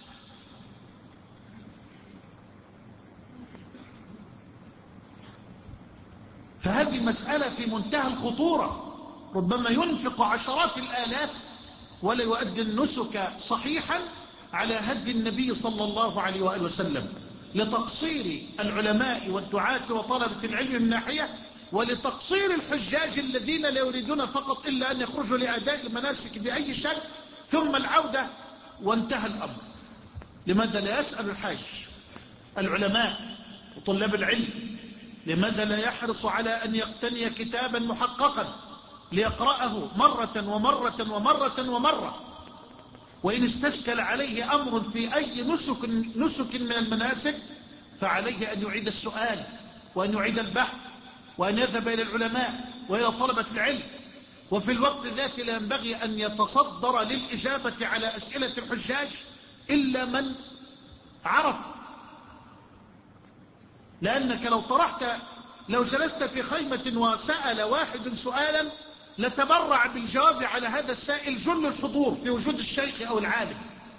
فهذه مسألة في منتهى الخطورة، ربما ينفق عشرات الآلاف ولا يؤدي النسك صحيحا على هدي النبي صلى الله عليه وآله وسلم، لتقصير العلماء والدعاة وطلبة العلم من ناحية، ولتقصير الحجاج الذين لا يريدون فقط إلا أن يخرجوا لأداء المناسك بأي شكل ثم العودة وانتهى الأمر. لماذا لا يسأل الحاج العلماء وطلاب العلم؟ لماذا لا يحرص على أن يقتني كتابا محققا ليقرأه مرة ومرة ومرة ومرة؟ وإن استشكل عليه أمر في أي نسك, نسك من المناسك فعليه أن يعيد السؤال وأن يعيد البحث وأن يذهب إلى العلماء وإلى طلبة العلم. وفي الوقت ذاك لا ينبغي أن يتصدر للإجابة على أسئلة الحجاج إلا من عرف، لأنك لو طرحت لو جلست في خيمة وسأل واحد سؤالا لتبرع بالجواب على هذا السائل جل الحضور في وجود الشيخ أو العالم.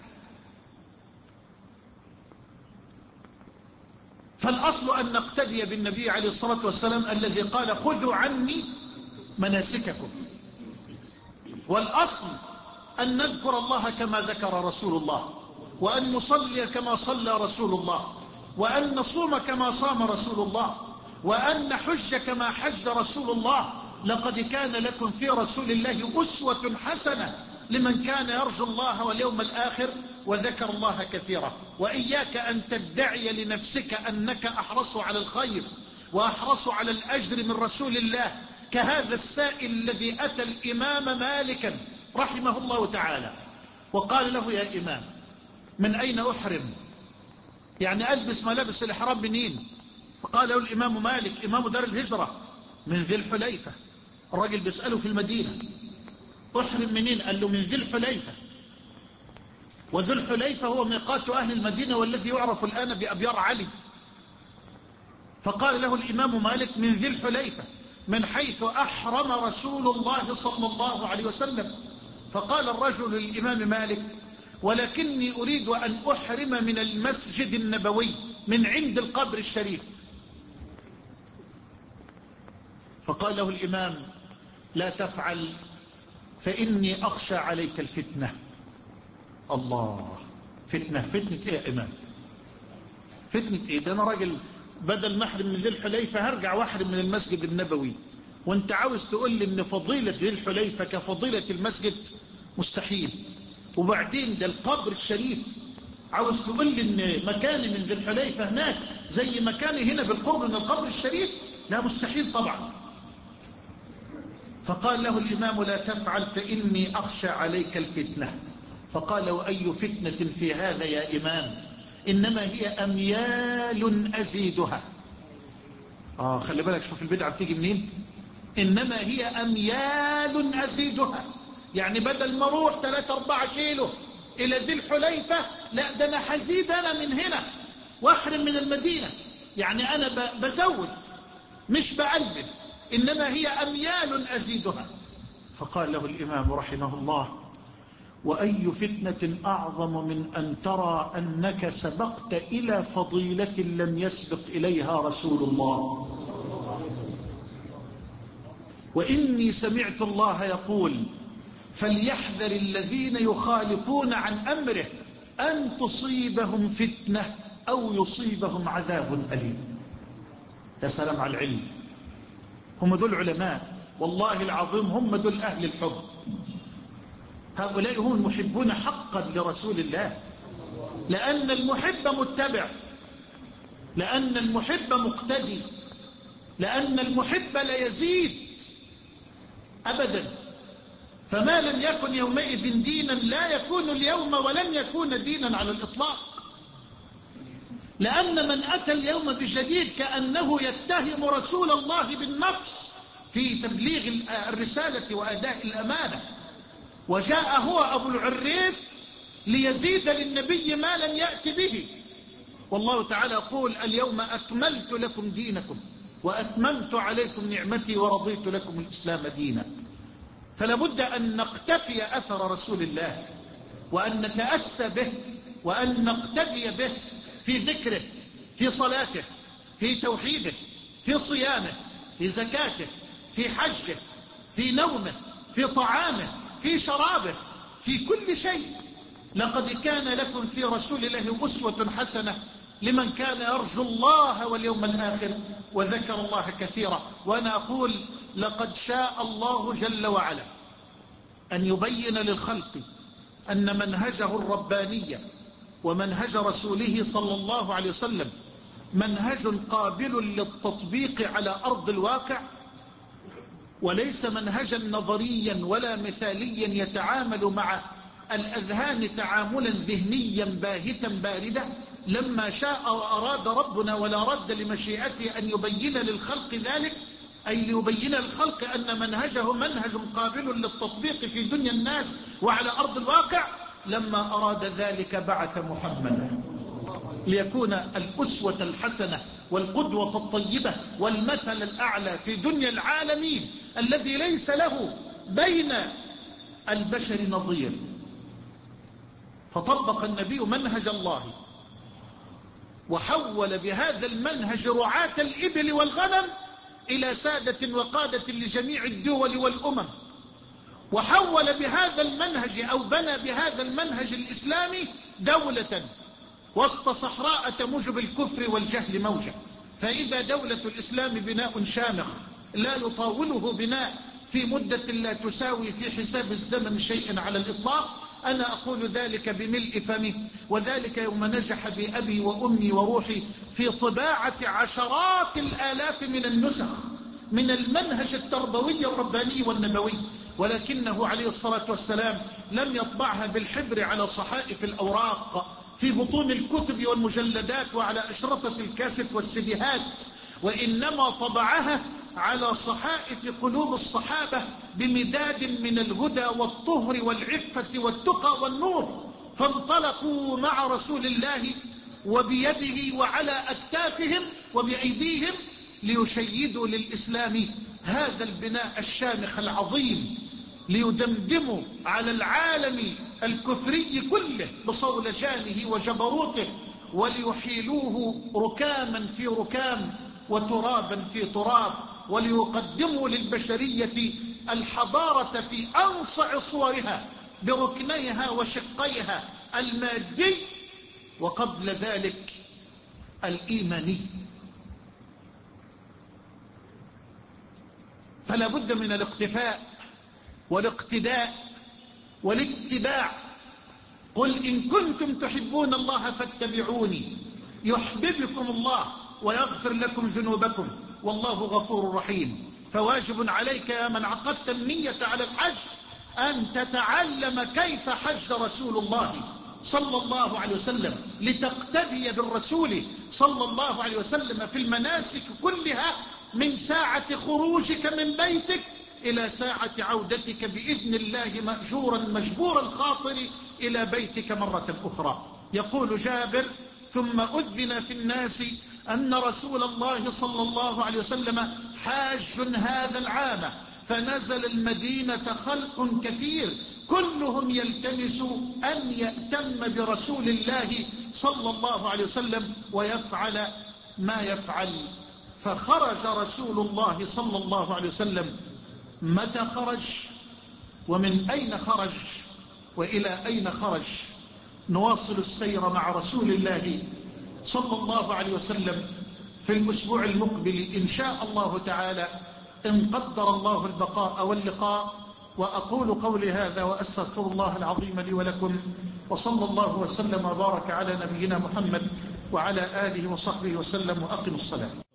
فالأصل أن نقتدي بالنبي عليه الصلاة والسلام الذي قال خذوا عني مناسككم، والأصل أن نذكر الله كما ذكر رسول الله، وأن نصلي كما صلى رسول الله، وأن نصوم كما صام رسول الله، وأن نحج كما حج رسول الله. لقد كان لكم في رسول الله أسوة حسنة لمن كان يرجو الله واليوم الآخر وذكر الله كثيرا. وإياك أن تدعي لنفسك أنك أحرص على الخير وأحرص على الأجر من رسول الله، كهذا السائل الذي أتى الإمام مالكا رحمه الله تعالى وقال له: يا إمام، من أين أحرم؟ يعني ألبس ملابس الإحرام منين؟ فقال له الإمام مالك إمام دار الهجرة: من ذي الحليفة. الراجل بيسأله في المدينة: أحرم منين؟ قال له: من ذي الحليفة. وذو الحليفة هو ميقات أهل المدينة والذي يعرف الآن بأبيار علي. فقال له الإمام مالك: من ذي الحليفة، من حيث أحرم رسول الله صلى الله عليه وسلم. فقال الرجل للإمام مالك: ولكني أريد أن أحرم من المسجد النبوي من عند القبر الشريف. فقال له الإمام: لا تفعل، فإني أخشى عليك الفتنة. الله، فتنة؟ فتنة إيه يا إمام؟ فتنة إيه؟ ده أنا راجل بدل ما أحرم من ذي الحليفة هرجع وأحرم من المسجد النبوي، وانت عاوز تقول لي ان فضيلة ذي الحليفة كفضيلة المسجد؟ مستحيل. وبعدين ده القبر الشريف، عاوز تقول لي ان مكاني من ذي الحليفة هناك زي مكاني هنا بالقرب من القبر الشريف؟ لا، مستحيل طبعا. فقال له الإمام: لا تفعل، فإني أخشى عليك الفتنة. فقال: وأي فتنة في هذا يا إمام؟ إنما هي أميال أزيدها. آه خلي بالك، شوف البدعة بتيجي منين. إنما هي أميال أزيدها، يعني بدل ما اروح ثلاثة أربعة كيلو إلى ذي الحليفة، لا، ده أنا هزيد أنا من هنا وأحرم من المدينة. يعني أنا بزود مش بقلل، إنما هي أميال أزيدها. فقال له الإمام رحمه الله: وأي فتنة أعظم من أن ترى أنك سبقت إلى فضيلة لم يسبق إليها رسول الله. وإني سمعت الله يقول: فليحذر الذين يخالفون عن أمره أن تصيبهم فتنة أو يصيبهم عذاب أليم. يا سلام على العلم. هم ذو العلماء، والله العظيم هم ذو أهل الحب. هؤلاء هم المحبون حقا لرسول الله، لأن المحب متبع، لأن المحب مقتدي، لأن المحب لا يزيد أبدا. فما لم يكن يومئذ دينا لا يكون اليوم ولن يكون دينا على الإطلاق. لأن من أتى اليوم بجديد كأنه يتهم رسول الله بالنقص في تبليغ الرسالة وأداء الأمانة، وجاء هو أبو العريف ليزيد للنبي ما لم يأت به. والله تعالى يقول: اليوم أكملت لكم دينكم وأتممت عليكم نعمتي ورضيت لكم الإسلام دينا. فلا بد أن نقتفي أثر رسول الله، وأن نتأسى به، وأن نقتدي به في ذكره، في صلاته، في توحيده، في صيامه، في زكاته، في حجه، في نومه، في طعامه، في شرابه، في كل شيء. لقد كان لكم في رسول الله أسوة حسنة لمن كان يرجو الله واليوم الآخر وذكر الله كثيرا. وأنا أقول: لقد شاء الله جل وعلا أن يبين للخلق أن منهجه الرباني ومنهج رسوله صلى الله عليه وسلم منهج قابل للتطبيق على أرض الواقع، وليس منهجا نظريا ولا مثاليا يتعامل مع الأذهان تعاملا ذهنيا باهتا باردا. لما شاء وأراد ربنا ولا رد لمشيئته أن يبين للخلق ذلك، أي ليبين للخلق أن منهجه منهج قابل للتطبيق في دنيا الناس وعلى أرض الواقع، لما أراد ذلك بعث محمدا ليكون الأسوة الحسنة والقدوة الطيبة والمثل الأعلى في دنيا العالمين الذي ليس له بين البشر نظير. فطبق النبي منهج الله، وحول بهذا المنهج رعاة الإبل والغنم إلى سادة وقادة لجميع الدول والأمم، وحول بهذا المنهج أو بنى بهذا المنهج الإسلامي دولة وسط صحراء تموج بالكفر والجهل موجة. فإذا دولة الإسلام بناء شامخ لا يطاوله بناء في مدة لا تساوي في حساب الزمن شيئا على الإطلاق، أنا أقول ذلك بملء فمي، وذلك يوم نجح بأبي وأمي وروحي في طباعة عشرات الآلاف من النسخ من المنهج التربوي الرباني والنبوي، ولكنه عليه الصلاة والسلام لم يطبعها بالحبر على صحائف الأوراق في بطون الكتب والمجلدات وعلى أشرطة الكاسيت والسيديهات، وإنما طبعها على صحائف قلوب الصحابة بمداد من الهدى والطهر والعفة والتقى والنور. فانطلقوا مع رسول الله وبيده وعلى أكتافهم وبأيديهم ليشيدوا للإسلام هذا البناء الشامخ العظيم، ليدمدموا على العالم الكفري كله بصولجانه وجبروته، وليحيلوه ركاما في ركام وترابا في تراب، وليقدموا للبشرية الحضارة في أنصع صورها بركنيها وشقيها المادي، وقبل ذلك الإيماني. فلا بد من الاقتفاء والاقتداء والاتباع. قل إن كنتم تحبون الله فاتبعوني يحببكم الله ويغفر لكم ذنوبكم والله غفور رحيم. فواجب عليك يا من عقدت النية على الحج أن تتعلم كيف حج رسول الله صلى الله عليه وسلم، لتقتدي بالرسول صلى الله عليه وسلم في المناسك كلها، من ساعة خروجك من بيتك إلى ساعة عودتك بإذن الله مأجورا مجبور الخاطر إلى بيتك مرة أخرى. يقول جابر: ثم أذن في الناس أن رسول الله صلى الله عليه وسلم حاج هذا العام، فنزل المدينة خلق كثير كلهم يلتمس أن يأتم برسول الله صلى الله عليه وسلم ويفعل ما يفعل. فخرج رسول الله صلى الله عليه وسلم. متى خرج ومن أين خرج وإلى أين خرج؟ نواصل السير مع رسول الله صلى الله عليه وسلم في الأسبوع المقبل إن شاء الله تعالى، إن قدر الله البقاء واللقاء. وأقول قولي هذا وأستغفر الله العظيم لي ولكم، وصلى الله وسلم وبارك على نبينا محمد وعلى آله وصحبه وسلم، وأقم الصلاة.